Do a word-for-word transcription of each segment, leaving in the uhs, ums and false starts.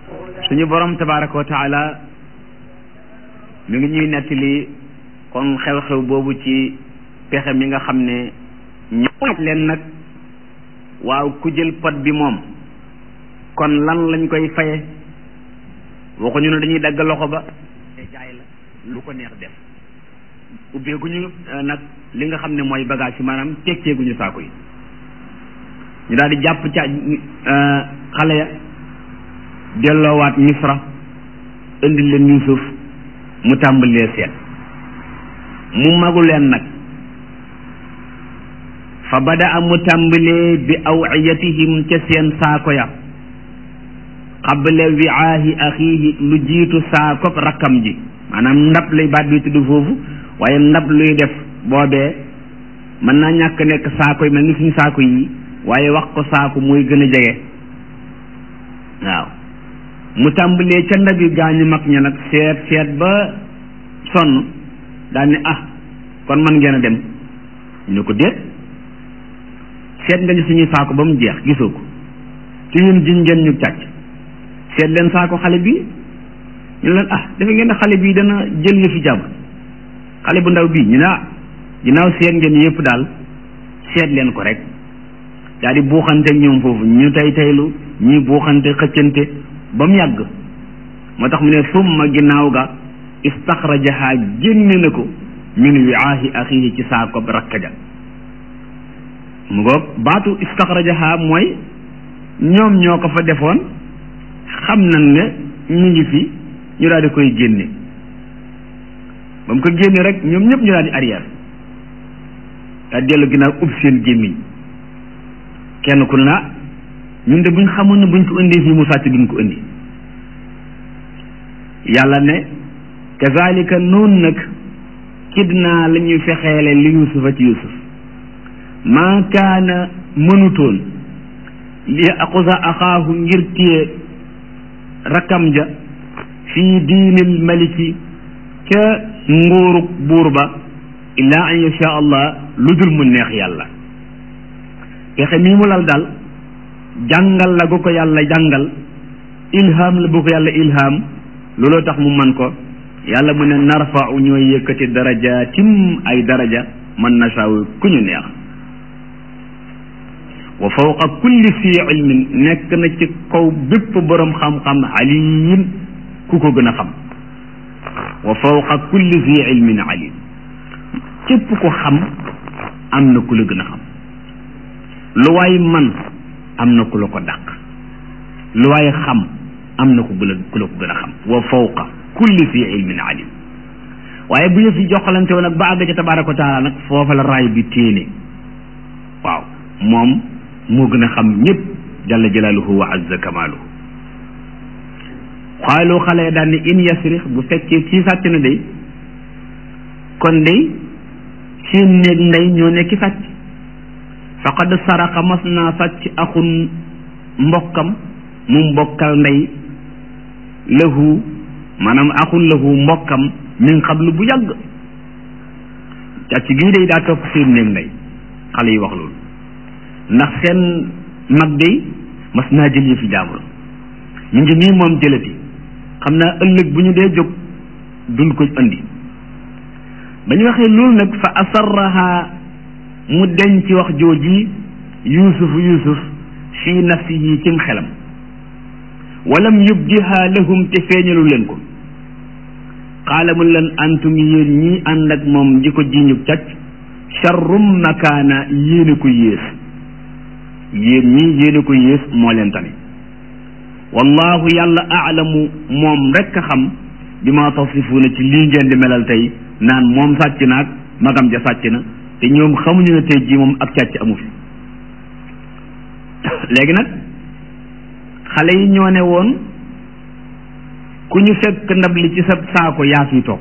suñu borom tabaraka wa taala mi ngi ñuy nettali kon xew-xew boobu ci pexe mi nga xam ne ñëw leen nag waaw ku jël pot bi moom kon lan lañ koy faye waxuñu ne dañuy dagg loxo ba jaay la lu ko neex def ubbeeguñu nag li nga xam ne mooy bagage yi maanaam tekkeeguñu saako yi ñu daal di jàpp ca xale ya delloowaat misra indi leen Yuusuf mu tàmbalee seet mu magu leen nag fa bada a mu tàmbalee bi awiyatihim ca seen saako ya qabla wiaahi axiihi lu jiitu saako rakkam ji maanaam ndab lay baat bi tudd foofu waaye ndab luy def boobee mën naa ñàkk nekk saako yi mel ni suñu saako yi waaye wax ko saako mooy gën a jege waaw mu tàmbalee ca ndab yi gaañu mag ña nag seet seet ba sonn daal ne ah kon man ngeen a dem ñu ne ko déet seet nga ñu suñuy saako ba mu jeex gisoo ko ci ñun jiñ ngeen ñu càcc seet leen saako xale bi ñu leen ah dafa ngeen xale bi dana jël ñu fi jàmm xale bu ndaw bii ñu ne ah ginnaaw seet ngeen yëpp daal seet leen ko rek daal di buuxante ñoom foofu ñu tey teylu ñuy buuxante xëccante ba mu yàgg moo tax mu ne summa ginnaaw ga istaxrajaha génne na ko min wiaahi axihi ci saako rakka ja mu ngoog baatu istaxrajaha mooy ñoom ñoo ko fa defoon xam nañ ne ñu ngi fi ñu daal di koy génne ba mu ko génne rek ñoom ñëpp ñu daal di arrière daal dellu ginnaaw ub seen gémmiñ kenn ku ne na ñun de buñ xamoon ne buñ ko indee fii mu sàcc duñ ko indi yàlla ne kazalika noonu nag kidnaa la ñuy fexeele li yusufa ci yusuf maa kaana mënutoon li aqusa axaahu ngir téye rakkam ja fii diinil maliki ca nguurug buur ba illaa an yasha allah lu dul mu neex yàlla pexe mii mu lal daal jàngal la gu ko yàlla jàngal ilham la bu ko yàlla ilham looloo tax mu man ko yàlla mu ne narfa'u ñooy yëkkati darajaatim ay daraja man nasaaw ku ñu neex wa fawqa kulli fi ilmin nekk na ci kaw bépp boroom xam-xam alim ku ko gën a xam wa fawqa kulli fi ilmin alim képp ko xam am na ku la gën a xam lu waay man am na ku la ko dàq lu waay xam am na ku la ku la ko gën a xam wa fawqa kulli fi ilmin alim waaye bu ñu fi joxalante woon nag ba àgg ca tabaaraka wa taala nag foofa la raay bi téene waaw moom moo gën a xam ñëpp jalla jalaaluhu wa azza kamaaluhu xaalu xale daan ne in yasrix bu fekkee kii sàcc na day kon day seen néeg ndey ñoo nekki sàcc faqad saraqa mas naa sàcc axun mbokkam mu mbokkal ndey lahu maanaam axun lahu mbokkam min xablu bu yàgg càcc gii day daa topp seen néeg ndey xale yi wax loolu ndax seen mag day mas naa jël yëfi jaamur ñu ngi nii moom jëlati xam naa ëllëg bu ñu dee jóg duñ ko andi ba ñu waxee loolu nag fa asarraha mu deñ ci wax jooji yusuf yusuf fii nafsihi cim xelam walam yubdiha lahum te feeñalu leen ko qaala mu leen antum yéen ñii ànd ak moom di ko jiñu càcc charrum makaana yéene ko yées yéen ñii yéene ko yées moo leen tane wallahu yàlla aalamu moom rekk a xam bi ma tasifuuna ci lii ngeen di melal tey naan moom sàcc naag magam ja sàcc na te ñoom xamuñu ne tey jii moom ak càcc amu fi léegi nag xale yi ñoo ne woon ku ñu fekk ndab li ci sa saako yaa fi toog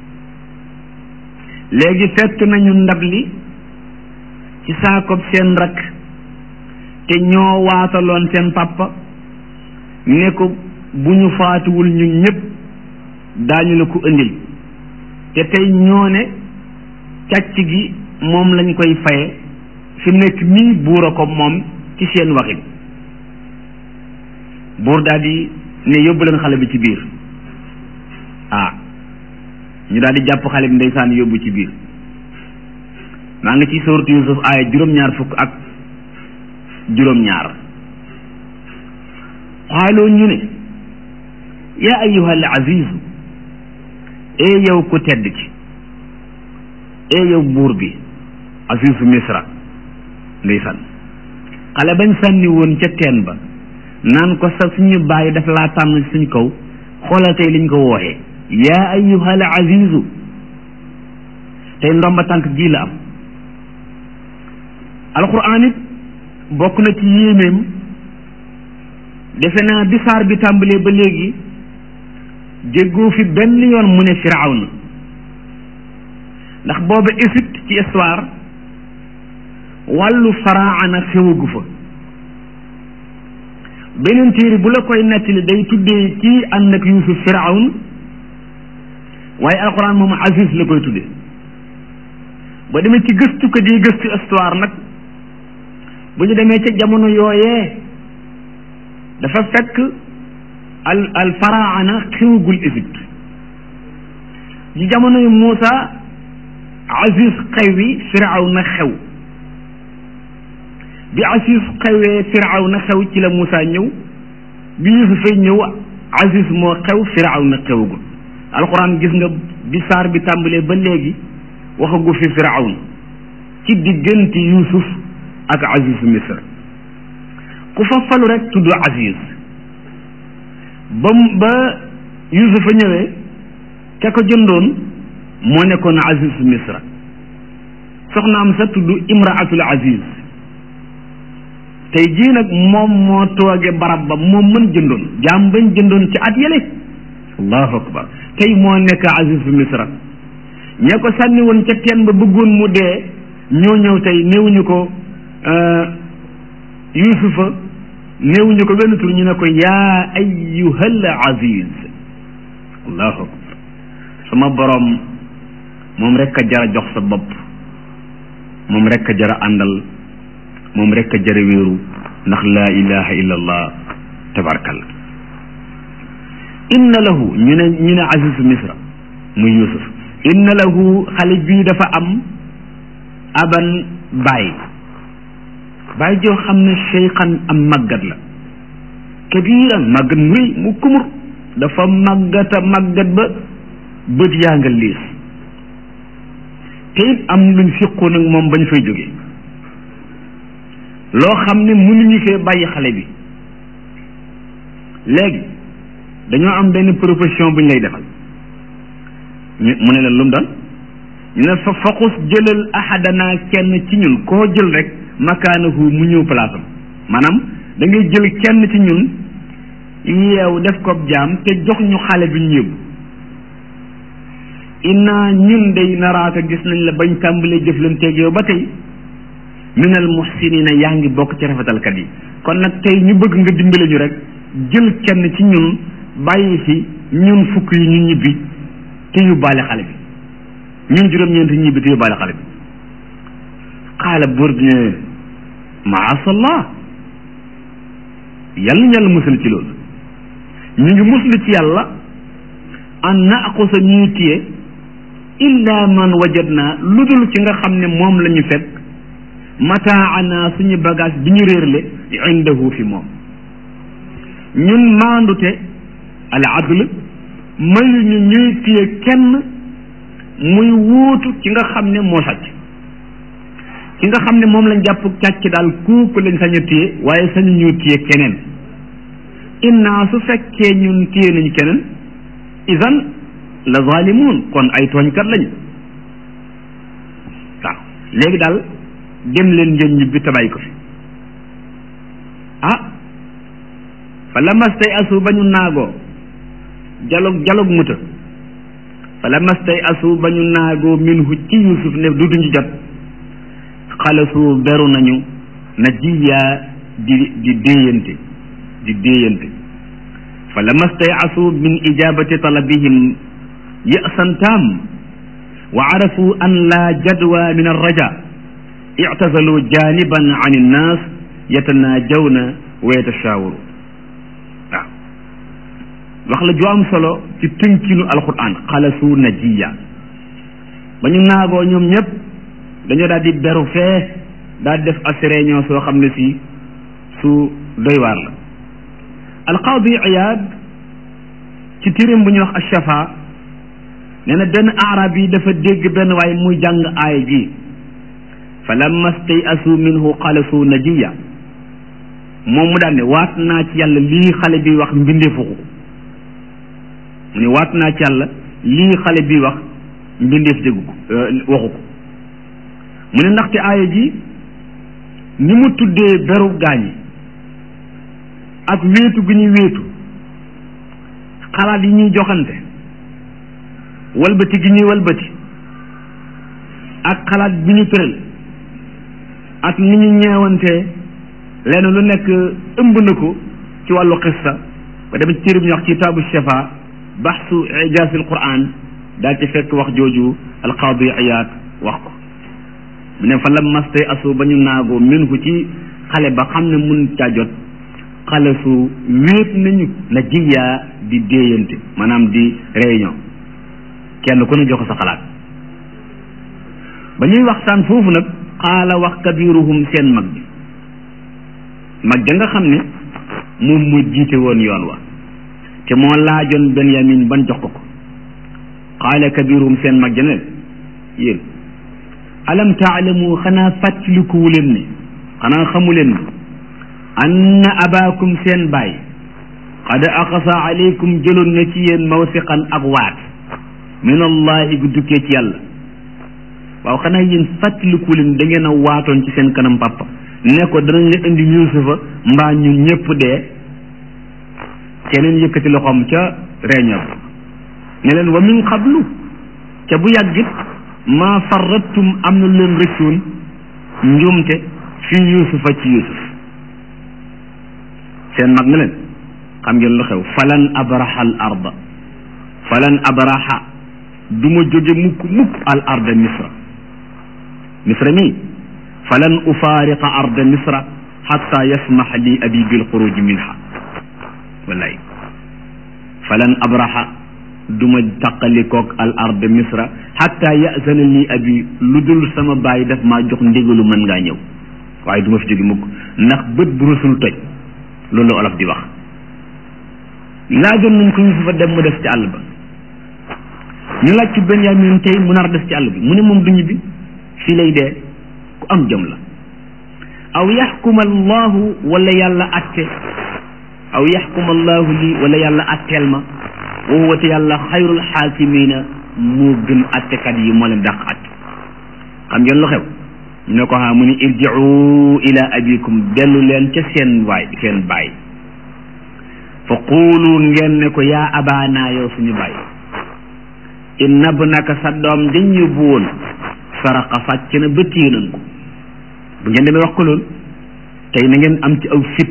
léegi fekk nañu ndab li ci saako seen rakk te ñoo waataloon seen papa ne ko bu ñu faatuwul ñun ñëpp daañu la ko indil te tey ñoo ne càcc gi moom lañ koy faye fi nekk nii buur a ko moom ci seen waxin buur daal di ne yóbbu leen xale bi ci biir ah ñu daal di jàpp xale bi ndeysaan yóbbu ci biir maa ngi ci sourate Yusuf aaya juróom-ñaar fukk ak juróom-ñaar xaaloo ñu ne yaa ayyuhal azizu ee yow ku tedd ci ee yow buur bi azizu misra ndeysaan xale bañ sànni woon ca teen ba naan ko sa suñu bàyyi daf laa tànn suñ kaw xoolal tey liñ ko wooxee yaa ayyuhal azizu tey ndomba tànk ji la am alquran it bokk na ci yéeméem defe naa bi saar bi tàmbalee ba léegi déggoo fi benn yoon mu ne firawna ndax booba Égypte ci histoire wàllu faraana xewagu fa beneen téere bu la koy nettali day tuddee kii ànd ak Yuusuf firawn waaye alxuraan moom Aziz la koy tuddee ba demee ci gëstu ko di gëstu histoire nag bu ñu demee ca jamono yooyee dafa fekk al al faraana xewagul Égypte ci jamono yu Muusa Aziz xewi firawna xew bi Aziz xewee firawna xew ci la Muusa ñëw bi Yuusufay ñëw Aziz moo xew firawna xewagul alxuraan gis nga bi saar bi tàmbalee ba léegi waxagu fi firawna ci diggante Yuusuf ak Aziz Misr ku fa falu rek tudd Aziz ba ba Yuusuf a ñëwee ka ko jëndoon moo nekkoon Aziz Misra soxnaam sa tudd Imraatul Aziz tey jii nag moom moo tooge barab ba moom mën jëndoon jaam bañ jëndoon ci at yële allahu akbar tey moo nekk Aziz Misra ña ko sànni woon ca teen ba bëggoon mu dee ñoo ñëw tey néewuñu ko Yuusufa néewuñu ko benn tur ñu ne ko yaa ayyuhal aziz allahu akbar sama borom moom rek a jara jox sa bopp moom rek a jara àndal moom rek a jara wéeru ndax laa ilaha illa allah tabarakalla inna lahu ñu ne ñu ne aziz misra muy Yuusuf inna lahu xale bii dafa am aban baay baay joo xam ne cheykhan am màggat la kabiran màggat mu rëy mu kumur dafa màggata màggat ba bët yaa nga liis te it am luñ fiqoon ak moom bañ fay jóge loo xam ne mënuñu fee bàyyi xale bi léegi dañoo am benn proposition bu ñu lay defal mu ne leen lu mu doon ñu ne fa faqus jëlal ahadana kenn ci ñun koo jël rek makaanahu mu ñëw place am maanaam da ngay jël kenn ci ñun yeew def ko jaam te jox ñu xale bi ñu yóbbu inna ñun day naraaka gis nañ la bañ tàmbalee jëflanteeg yow ba tey minal muhsinina yaa ngi bokk ci rafetalkat yi kon nag tey ñu bëgg nga dimbale ñu rek jël kenn ci ñun bàyyi fi ñun fukk yi ñu ñibbi te yóbbaale xale bi ñun juróom-ñeent ñibbi te yóbbaale xale bi xaala buur bi ne maasallah yàlla ñu yàlla musal ci loolu ñu ngi muslu ci yàlla an naaqusa ñuy téye illa man wajadna lu dul ci nga xam ne moom la ñu fekk mataana suñu bagage bi ñu réerle indahu fi moom ñun maandute al adl mayu ñu ñuy téye kenn muy wuutu ci nga xam ne moo sàcc ci nga xam ne moom lañ jàpp càcc daal kooku lañ sañ a téye waaye sañu ñu téye keneen inna su fekkee ñun téye nañu keneen idan la zalimun kon ay tooñkat lañ waaw léegi daal dem leen ngeen ñibbi tabay ko fi ah fa lamastay asu ba ñu naagoo jalog jalog muta fa lamastay asu ba ñu naagoo minhu ci Yuusuf ne du duñu jot xalasu beru nañu na jiyaa di di déeyante di déeyante fa lamastay asu min ijabati talabihim ya'san tam wa arafu an la jadwa min arraja i'tazalu janiban an innas yatanajawna wa yatashawuru waaw wax la ju am solo ci tënkinu alquran xalasu najiya ba ñu naagoo ñoom ñëpp dañoo daal di beru fee daal di def as réunion soo xam ne si su doy waar la alqaadi Iyaad ci tirim bu ñuy wax ash-Shafa nee na benn arab yi dafa dégg benn waaye muy jàng aaya ji fa lamma stay'asu minhu xalasu najiya moom mu daan ne waat naa ci yàlla lii xale bi wax mbindeefu ko mu ne waat naa ci yàlla lii xale bi wax mbindeef déggu ko waxu ko mu ne ndaxte aaya ji ni mu tuddee beru gaañi ak wéetu gi ñuy wéetu xalaat yi ñuy joxante walbati gi ñuy walbati ak xalaat bi ñu tëral ak ni ñu ñeewantee lenn lu nekk ëmb na ko ci wàllu xissa ba dem ci téere bi ñu wax ci taabu shafa baxsu ijaasil quran daal ci fekk wax jooju alqaadi Iyaad wax ko mu ne fa lamma stay'asu ba ñu naagoo minhu ci xale ba xam ne mun caa jot xalasu wéet nañu na jiyaa di déeyante maanaam di réunion kenn ku ne jox sa xalaat ba ñuy waxtaan foofu nag xaala wax kabiruhum seen mag bi mag ja nga xam ne moom mu jiite woon yoon wa te moo laajoon Benyamin ban jox ko ko xaala kabiruhum seen mag ja ne yéen alam taalamu xanaa fàttalikuwu leen ne xanaa xamu leen ne anna abaakum seen baay qad aqasa aleykum jëloon na ci yéen mawsiqan ak waat min allahi gu dukkee ci yàlla waaw xanaa yéen fàttaliku leen da ngeen a waatoon ci seen kanam papa ne ko danañ la indi yusufa mbaa ñun ñëpp dee keneen yëkkati loxoom ca réunion ne leen wa min qablu ca bu yàggit maa farrattum am na leen rëccoon njuumte fii yusufa ci yusuf seen mag ne leen xam ngeen lu xew falan abraha al arda falan abraha du ma jóge mukk mukk al arda misra misra mi falan ufaariqa arda misra xatta yasmax li abi bil xuruj minha wallaay falan abraha du ma taqalikoog al arda misra xatta yazana li abi lu dul sama baay daf maa jox ndigalu mën ngaa ñëw waaye du ma fi jóge mukk ndax bët bu rusul toj loolu la olof di wax laajoon nañ ko Yusufa dem mu def ci àll ba ñu laaj ci Benyamin tey mu nar def ci àll bi mu ne moom du ñibbi fii lay dee ku am jom la aw yaxkuma allahu wala yàlla atte aw yaxkuma allahu lii wala yàlla atteel ma wa huwa te yàlla xayrul xaakimina moo gën attekat yi moo leen dàq atte xam ngeen lu xew ñu ne ko xaa mu ni irji'u ila abikum dellu leen ca seen waay seen baay fa quulu ngeen ne ko yaa abaana yow suñu baay inna ibnaka sa doom dañ yóbbu woon saraqa sàcc na ba téye nañ ko bu ngeen demee wax ko loolu tey na ngeen am ci aw fit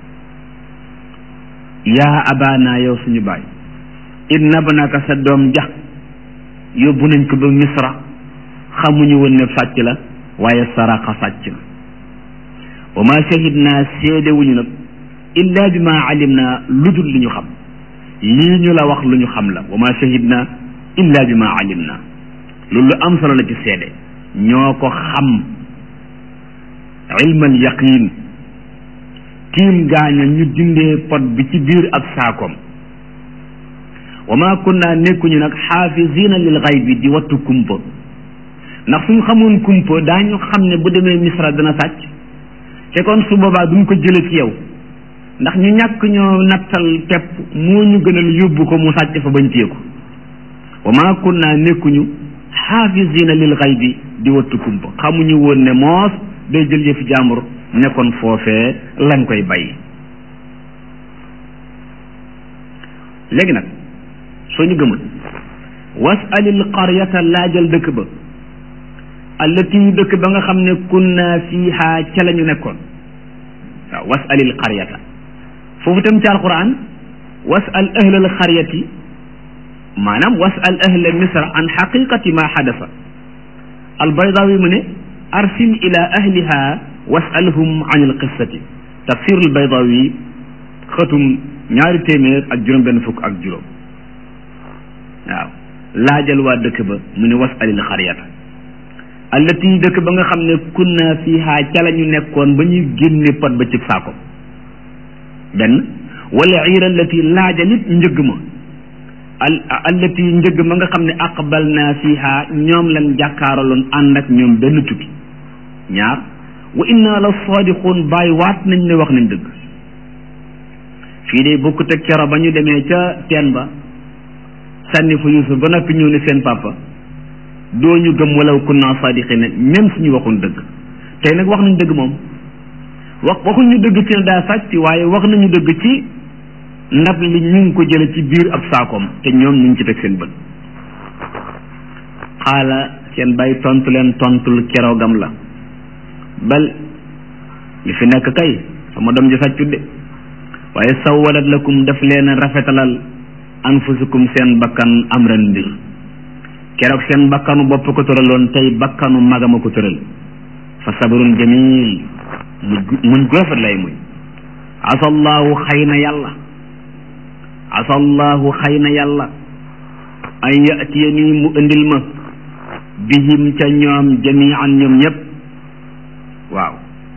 yaa abaana yow suñu baay inna ibnaka sa doom ja yóbbu nañ ko ba misra xamuñu woon ne sàcc la waaye saraqa sàcc na wa ma shahidna seedewuñu nag illa bi ma alimna lu dul li ñu xam lii ñu la wax lu ñu xam la wa ma shahidna illa bi ma alimna loolu lu am solo la ci seede ñoo ko xam ilmal yaqin tiim gaaña ñu dindee pot bi ci biir ab saakoom wa ma kunna nekkuñu nag xaafisina lil xaybi di wattu kumpa ndax suñ xamoon kumpa daañu xam ne bu demee misra dana sàcc te kon su boobaa duñ ko jële ci yow ndax ñu ñàkk ñoo nattal pepp moo ñu gënal yóbbu ko mu sàcc fa bañ téye ko wa ma kunna nekkuñu xaafisina lil xaybi di wattu kumpa xamuñu woon ne moos day jël yëfi jàmbur nekkoon foofee lañ koy bàyyi léegi nag soo ñu gëmul wasalil qaryata laajal dëkk ba allati dëkk ba nga xam ne kunna fiiha ca la ñu nekkoon waaw wasalil qaryata foofu tam ci alquran wasal ahlal qaryati maanaam wasal ahla misra an xaqiqati ma xadasa albaydawi mu ne arsil ila ahliha wasalhum an alqissati tafsir albaydawi xëtum ñaari téeméer ak juróom benn fukk ak juróom waaw laajal waa dëkk ba mu ne wasalil xariyata allati dëkk ba nga xam ne kunna fiha ca la ñu nekkoon ba ñuy génne pot ba ci saako benn wala iira allati laajal it njëgg ma al allati njëgg ma nga xam ne aqbalna fiha ñoom lañ jàkkaaraloon ànd ak ñoom benn tukki ñaar wa inna la sadiqun bàyyi waat nañ ne wax nañ dëgg fii de bokkut ak kero ba ñu demee ca teen ba sànni fa Yuusuf ba noppi ñëw ne seen papa doo ñu gëm walaw kunna sadiqina même suñu waxoon dëgg tey nag wax nañ dëgg moom wax waxuñ ñu dëgg ci ne daa sàcc waaye wax nañu dëgg ci ndab li ñu ngi ko jële ci biir ab saakoom te ñoom ñu ngi ci teg seen bët xaala seen bàyyi tontu leen tontul keroogam la bal li fi nekk kay sama doom ji sàccut de waaye sawwalat lakum daf leen rafetalal anfusukum seen bakkan amran mbir keroog seen bakkanu bopp ko tëraloon tey bakkanu magama ko tëral fa sabrun jamil muñ muñ gu rafet lay muñ asallahu xëy na yàlla asallahu xëy na yàlla ay yatiya nii mu indil ma bihim ca ñoom jamian ñoom ñëpp waaw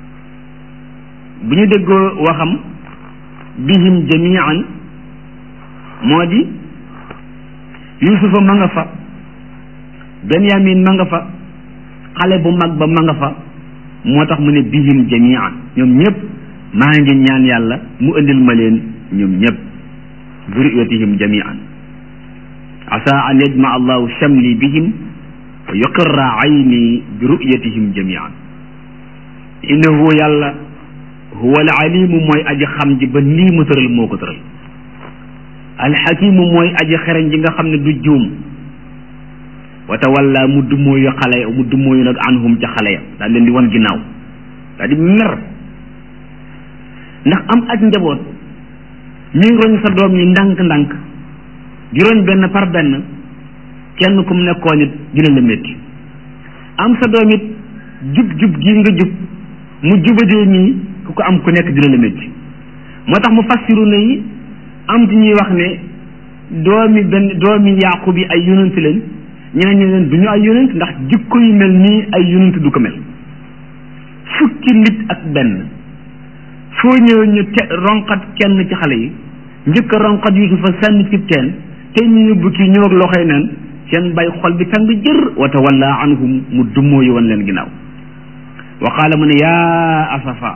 bu ñu déggoo waxam bihim jamian moo di yusufa ma nga fa benyamin ma nga fa xale bu mag ba ma nga fa moo tax mu ne bihim jamian ñoom ñëpp maa ngi ñaan yàlla mu indil ma leen ñoom ñëpp zurriyatihim jamian asa an yajma allahu shamli bihim wa yuqirra ayni bi ru'yatihim jamian innahu yàlla huwa al alimu mooy aji xam ji ba lii mu tëral moo ko tëral alxakimu mooy aji xereñ ji nga xam ne du juum wa tawalla mu dummóoyu xale ya mu dummóoyu nag anhum ca xale ya daal leen di wan ginnaaw daal di mer ndax am ak njaboot ñuy roñ sa doom yi ndànk-ndànk di roñ benn par benn kenn ku mu nekkoon it dina la métti am sa doom it jub-jub gi nga jub mu jubadee nii ku ko am ku nekk dina la métti moo tax mu fassiru na yi am ci ñuy wax ne doomi benn doomi Yaaqub yi ay yonent leen ñeneen ñi leen du ñu ay yonent ndax jikko yu mel nii ay yonent du ko mel fukki nit ak benn foo ñëwee ñu te ronqat kenn ci xale yi njëkk a ronqat Yusufa sànni ci teen te ñu yóbbu kii ñëw ak loxoy neen seen bay xol bi tàng jër wa tawalla anhum mu dummoo yi wan leen ginnaaw wa qaala mu ne yaa asafa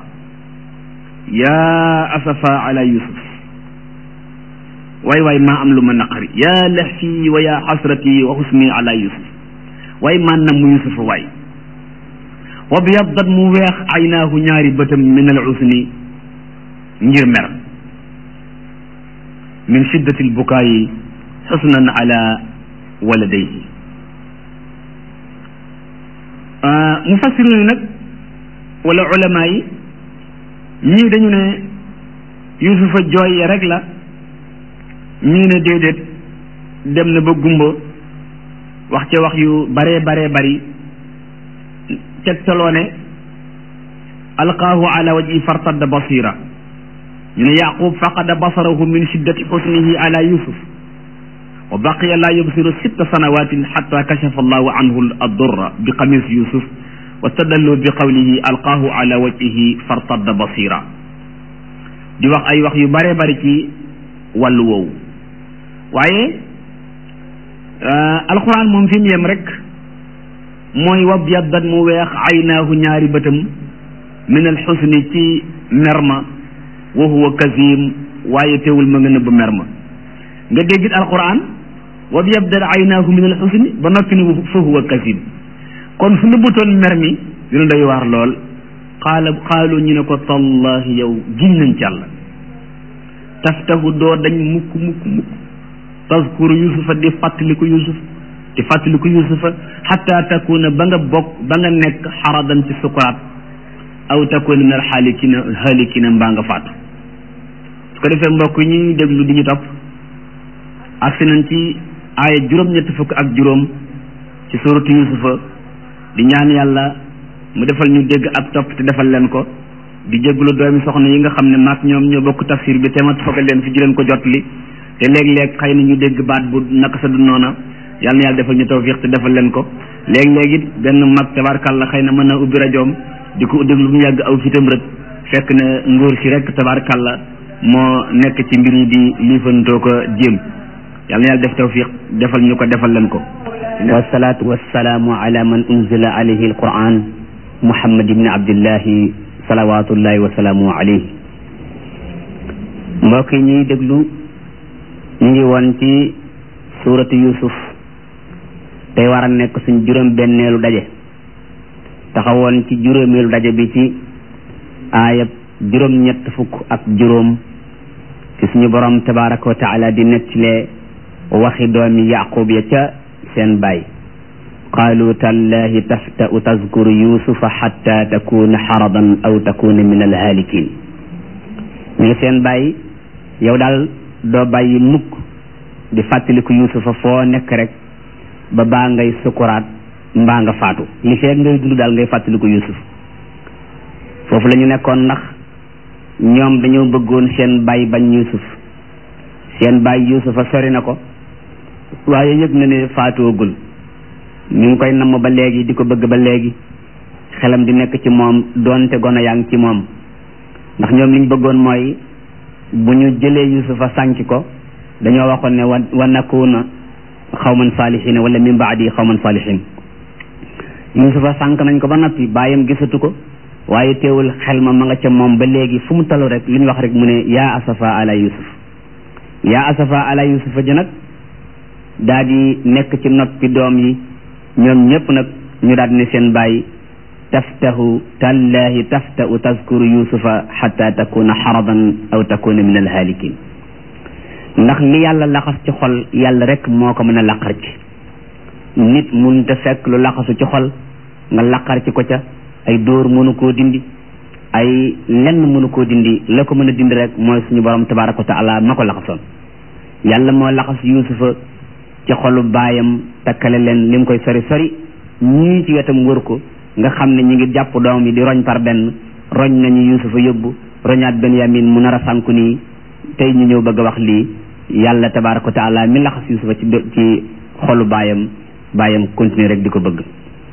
yaa asafa ala Yusuf waay waay maa am lu ma naqari yaa lahfi wa yaa xasrati wa xusni ala Yusuf waay maa nam mu Yusufa waay wa byaddat mu weex aynaahu ñaari bëtam min al usni ngir mer min shiddati al bukaayi xusnan ala waladayhi mufassiruna nag wala ulama yi ñii dañu ne Yusufa jooy ya rek la ñii ne déedéet dem na ba gumba wax ca wax yu bare bare bari tegtaloo ne alqaahu ala wajhi fartadda basira ñu ne yaqub faqada basarahu min shiddati xusnihi ala yusuf wa baqiya la yubsiru sitta sanawatin xatta kashafa allahu anhu addurra bi qamis yusuf wa stadallu bi qawlihi alqaahu ala wajhihi fartadda basira di wax ay wax yu bare bari ci wàllu woowu waaye alquran moom fi mu yem rek mooy wab yaddat mu weex aynaahu ñaari bëtam min al xusni ci merma wa huwa kazim waaye teewul ma nga nëbb merma nga déggit alquran wab yaddat aynaahu min al xusni ba noppi ni fa huwa kazim kon su nëbbutoon mer mi dina doy waar lool qaala qaalu ñu ne ko tallahi yow giñ nañ ci Yàlla taftahu doo dañ mukk mukk mukk tazkuru yusufa di fàttaliku yusuf di fàttaliku yusufa xatta takuna ba nga bokk ba nga nekk xaradan ci sukuraat aw takuna min alxaalikina haalikina mbaa nga faatu su ko defee mbokk ñuy déglu di ñu topp agsi nañ ci aaya juróom-ñetti fukk ak juróom ci suratu yusufa di ñaan yàlla mu defal ñu dégg ak topp te defal leen ko di jégalu doomi soxna yi nga xam ne maak ñoom ñoo bokk tafsir bi te ma fogal leen fi di leen ko jotli te léeg-léeg xëy na ñu dégg baat bu naka sa du noona yàlla na yàlla defal ñu tawfiq te defal leen ko léeg-léeg it benn mag tabarkàlla xëy na mën na ubbi rajoom di ko déglu bu mu yàgg aw fitam rek fekk na nguur si rek tabarkàlla moo nekk ci mbir yi di liifantoo ko jéem yàlla na yàlla def tawfiq defal ñu ko defal leen ko. wasalaatu wasalaamu ala man unzila alayhi alquran muhammad ibni abdillahi salawatullahi wasalaamu alayhi. mbokk yi ñuy déglu ñu ngi woon ci suuratu yusuf tey war a nekk suñ juróom benneelu daje taxawoon ci juróomeelu daje bi ci aayab juróom ñett fukk ak juróom ci suñu borom tabaraka wa taala di nettile waxi doomi yaqub ya ca seen baay qaalu tallahi tafta'u tazkuru yusufa xatta takuna xaradan aw takuna min alhaalikin ñu ngi seen baay yow daal doo bàyyi mukk di fàttaliku yusufa foo nekk rek ba baa ngay sukuraat mbaa nga faatu li feeg ngay dund daal ngay fàttaliku yusuf foofu la ñu nekkoon ndax ñoom dañoo bëggoon seen baay bañ yusuf seen baay yusufa sori na ko waaye yëg na ne faatoogul ñu ngi koy namm ba léegi di ko bëgg ba léegi xelam di nekk ci moom doonte gone yaa ngi ci moom ndax ñoom li ñu bëggoon mooy bu ñu jëlee yusufa sànki ko dañoo waxoon ne wa wa nakuna xawman saalihin wala min baadi xawman saalihin yusufa sànk nañ ko ba noppi bàyyam gisatu ko waaye teewul xel ma ma nga ca moom ba léegi fu mu talu rek li ñu wax rek mu ne yaa asafa ala yusuf yaa asafa ala yusufa ji nag daa di nekk ci noppi doom yi ñoom ñëpp nag ñu daal di ne seen bàyyi taftahu tallahi taftau tazkuru yusufa xata takuna xaradan aw takuna min alhaalikin ndax li yàlla laxas ci xol yàlla rek moo ko mën a laqar ci nit mun te fekk lu laxasu ci xol nga laqar ci ko ca ay dóor mënu koo dindi ay lenn mënu koo dindi la ko mën a dindi rek mooy suñu borom tabaraka wa taala ma ko laxasoon yàlla moo laxas yusufa ci xolu baayam takkale leen li mu koy sori sori ñii ci wetam wër ko nga xam ne ñi ngi jàpp doom yi di roñ par benn roñ nañu yusufa yóbbu roñaat benyamin mu nar a sànku nii tey ñu ñëw bëgg a wax lii yàlla tabaraka wa taala mi laxas yusufa ci ci xolu baayam baayam continuer rek di ko bëgg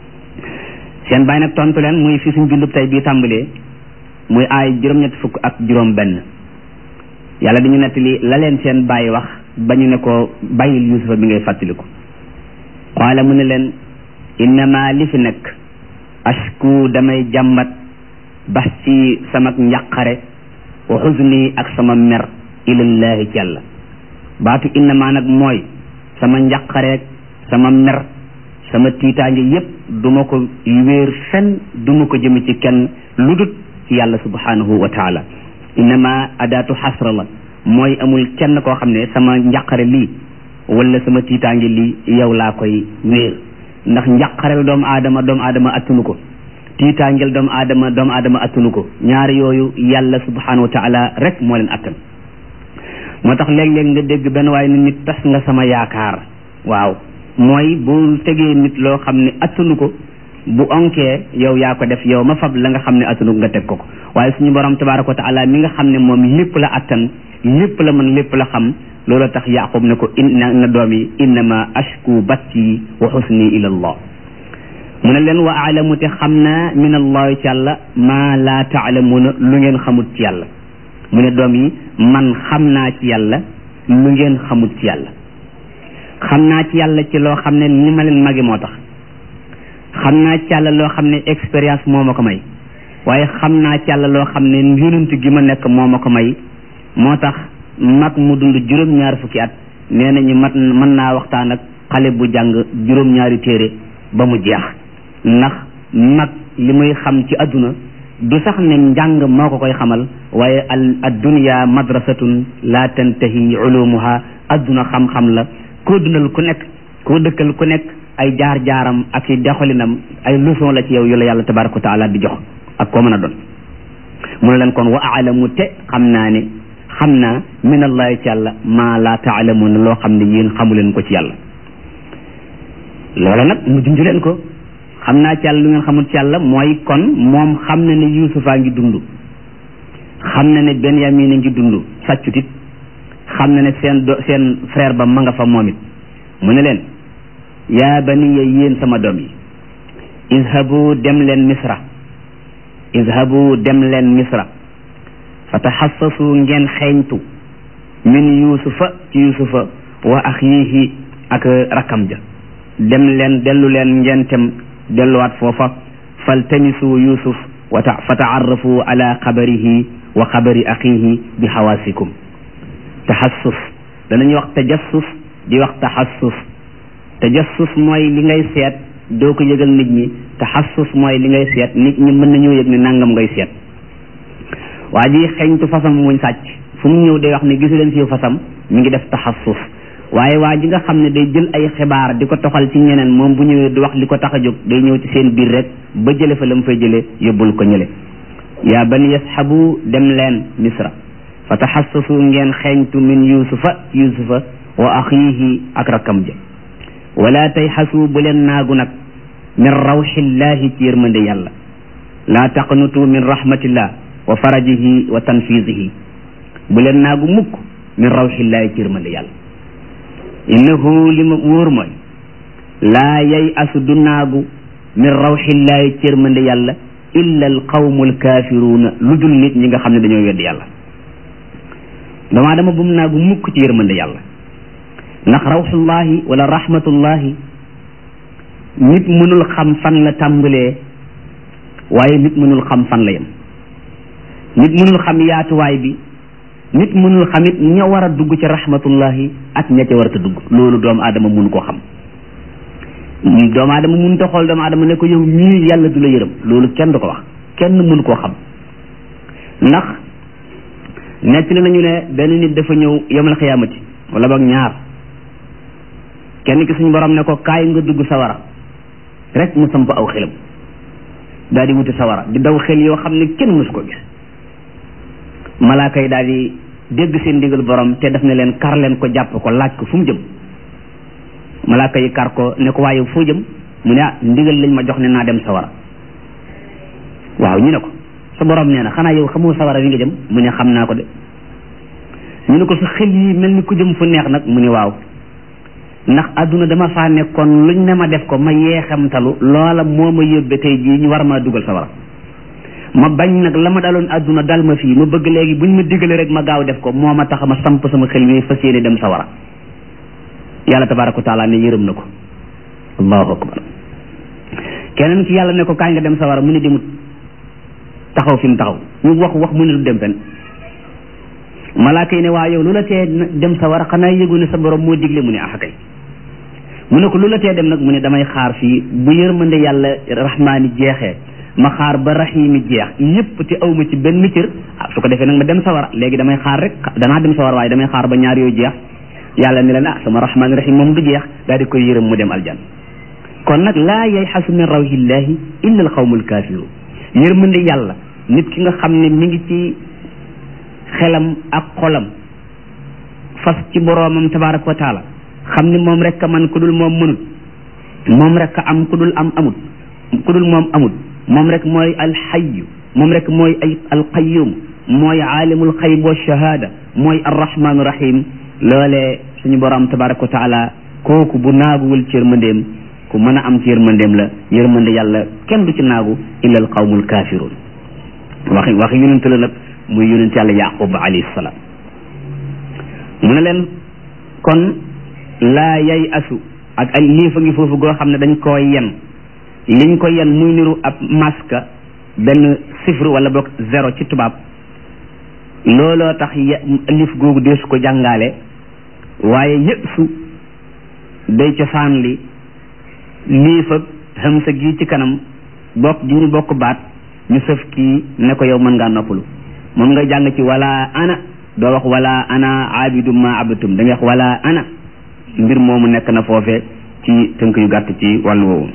seen baay nag tontu leen muy fi suñ bindub tey bii tàmbalee muy aay juróom-ñett fukk ak juróom benn yàlla dañu nettali la leen seen baay wax ba ñu ne ko bàyyil yusufa bi ngay fàttaliku qaala mu ne leen innama li fi nekk ashku damay jàmbat bax ci sama njàqare wa xuzni ak sama mer ilallahi ci yàlla baatu innama nag mooy sama njàqareeg sama mer sama tiitaange yépp duma ko wéer fenn duma ko jëme ci kenn lu dut ci yàlla subhanahu wa taala innama adaatu xasra la mooy amul kenn koo xam ne sama njàqare lii wala sama tiitaange lii yow laa koy wéer ndax njàqareel doomu aadama doomu aadama attunu ko tiitaangeel doomu aadama doomu aadama attunu ko ñaari yooyu yàlla subhanahu wa taala rek moo leen attan moo tax léeg-léeg nga dégg benn waaye ni nit tas nga sama yaakaar waaw mooy bu tegee nit loo xam ne attunu ko bu onkee yow yaa ko def yow ma fab la nga xam ne attunu nga teg ko ko waaye suñu borom tabaraka wa taala mi nga xam ne moom lépp la attan lépp la mën lépp la xam loolu tax yaqub ne ko inna na doom yi innama ashku batti wa xusni ila allah mu ne leen wa aalamu te xam naa min allahi ci yàlla maa laa taalamuuna lu ngeen xamut ci yàlla mu ne doom yi man xam naa ci yàlla lu ngeen xamut ci yàlla xam naa ci yàlla ci loo xam ne li ma leen magi moo tax xam naa ci yàlla loo xam ne expérience moo ma ko may waaye xam naa ci yàlla loo xam ne yonent gi ma nekk moo ma ko may moo tax mag mu dund juróom-ñaari fukki at nee nañu mat mën naa waxtaan ak xale bu jàng juróom-ñaari téere ba mu jeex ndax mag li muy xam ci adduna du sax ne njàng moo ko koy xamal waaye al addunya madrasatun la tantahi ulumuha adduna xam-xam la koo dundal ku nekk koo dëkkal ku nekk ay jaar-jaaram ak i doxalinam ay leçon la ci yow yu la yàlla tabaraka wa taala di jox ak koo mën a doon mu ne leen kon wa aalamu te xam naa ne xam naa min allahi ci yàlla maa laa taalamuuna loo xam ne yéen xamu leen ko ci yàlla loolu nag mu junj leen ko xam naa ci yàlla lu ngeen xamul ci yàlla mooy kon moom xam na ne yuusufaa ngi dund xam na ne Benyamin a ngi dund sàccut it xam na ne seen do seen frère ba ma nga fa moom it mu ne leen yaa baniya yéen sama doom yi izhabu dem leen misra izhabu dem leen misra fa taxassasu ngeen xeeñtu min yuusufa ci yuusufa wa axiihi ak rakkam ja dem leen dellu leen ngeen tem delluwaat foofa faltamisu yuusuf wa ta fa taarrafu ala xabarihi wa xabari axiihi bi xawaasikum taxassus danañuy wax tajassus di wax taxassus tajassus mooy li ngay seet doo ko yëgal nit ñi taxassus mooy li ngay seet nit ñi mën nañoo yëg ne nangam ngay seet waa ji xeeñtu fasam muñ sàcc fu mu ñëw day wax ne gisu leen fi fasam mi ngi def taxassus waaye waa ji nga xam ne day jël ay xibaar di ko toxal ci ñeneen moom bu ñëwee du wax li ko tax a jóg day ñëw ci seen biir rek ba jële fa la mu fay jële yóbbul ko ñële yaa bani yashabu dem leen misra fa taxassasu ngeen xeeñtu min yusufa yusufa wa axiihi ak rakkam ja wala tayxasu bu leen naagu nag min rawxillahi ci yërmande yàlla laa taqnutu min rahmatillah wa farajihi wa tanfisihi bu leen naagu mukk min rawxillahi ci yërmande yàlla innahu li ma wóor mooy laa yay asu du naagu min rawxillahi ci yërmande yàlla illa al qawmu alkaafiruuna lu dul nit ñi nga xam ne dañoo weddi yàlla damaa dama bum naagu mukk ci yërmande yàlla ndax rawxullahi wala rahmatullahi nit mënul xam fan la tàmbalee waaye nit mënul xam fan la yem nit mënul xam yaatuwaay bi nit mënul xam it ña war a dugg ci rahmatullahi ak ña ca war a dugg loolu doomu aadama mun koo xam doomu aadama mun ta xool doomu aadama ne ko yow mii yàlla du la yërëm loolu kenn du ko wax kenn mun koo xam ndax nettali nañu ne benn nit dafa ñëw yawmal xiyaamati wala boog ñaar kenn ki suñu borom ne ko kaay nga dugg sawara rek mu samp aw xelam daal di wuti sawara di daw xel yoo xam ne kenn mësu ko gis malaaka yi daal di dégg seen ndigal borom te def ne leen kar leen ko jàpp ko laaj ko fu mu jëm malaaka yi kar ko ne ko waaye foo jëm mu ne ah ndigal lañ ma jox ne naa dem sawara waaw ñu ne ko sa borom nee na xanaa yow xamoo sawara wi nga jëm mu ne xam naa ko de ñu ne ko sa xel yi mel ni ku jëm fu neex nag mu ne waaw ndax adduna dama faa nekkoon luñ ne ma def ko ma yeexamtalu loola moo ma yóbbe tey jii ñu war maa dugal sawara ma bañ nag la ma daloon adduna dal ma fii ma bëgg léegi buñ ma digale rek ma gaaw def ko moo ma tax ma samp sama xel mi fas yéene dem sawara yàlla tabaraka wa taala ne yërëm na ko allahu akbar keneen ki yàlla ne ko kaay nga dem sawara mu ne demut taxaw fi mu taxaw ñu wax wax mu ne du dem fen malaaka yi ne waa yow lu la tee dem sawara xanaa yëgu ne sa borom moo digle mu ne ah kay mu ne ko lu la tee dem nag mu ne damay xaar fii bu yërmande yàlla rahmaani jeexee ma xaar ba rahimi jeex yépp te awma ci benn cër ah su ko defee nag ma dem sawara léegi damay xaar rek danaa dem sawara waaye damay xaar ba ñaar yooyu jeex yàlla ne leen ah sama rahmaani rahim moom du jeex daal di koy yërëm mu dem aljan kon nag laa yayxasu min rawhillahi illa al qawmul kaafiruun yërmande yàlla nit ki nga xam ne mi ngi ci xelam ak xolam fas ci boroomam tabaraka wa taala xam ne moom rek a man ku dul moom mënut moom rek a am ku dul am amut ku dul moom amut moom rek mooy alxayu moom rek mooy ay alqayum mooy aalimul xayb wa shahaada mooy arrahmaanu rahim loolee suñu borom tabaraka wa taala kooku bu naaguwul ci yërmandeem ku mën a am ci yërmandeem la yërmande yàlla kenn du ci naagu illa al qawmul kaafiruun waxi waxi yonent la nag muy yonent yàlla yaqub alayhi salaam mu ne leen kon laa yay asu ak ay liifa ngi foofu goo xam ne dañ koo yen liñ ko yen muy niru ab maska benn chiffre wala boog zéro ci tubaab looloo tax liif googu deesu ko jàngaale waaye yësu day cosaan li liif ak hamsa gi ci kanam bokk gi ñu bokk baat ñu sëf kii ne ko yow mën ngaa noppalu moom nga jàng ci wala ana doo wax wala ana abidum ma abatum da ngay wax wala ana mbir moomu nekk na foofe ci tënk yu gàtt ci wàllu woowu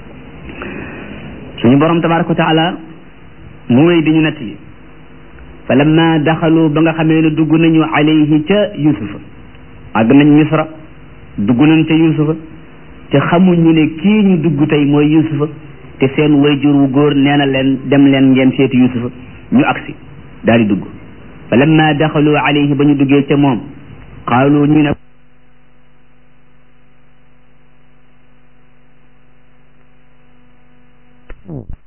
suñu borom tabaraka wa taala mu wéy di ñu nettali fa lamma daxalu ba nga xamee ne dugg nañu alayhi ca yusufa àgg nañ misra dugg nañ ca yusufa te xamuñu ne kii ñu dugg tey mooy yusufa te seen wayjur wu góor nee na leen dem leen ngeen seeti yusufa ñu agsi daal di dugg fa lamma daxalu alayhi ba ñu duggee ca moom qaalu ñu ne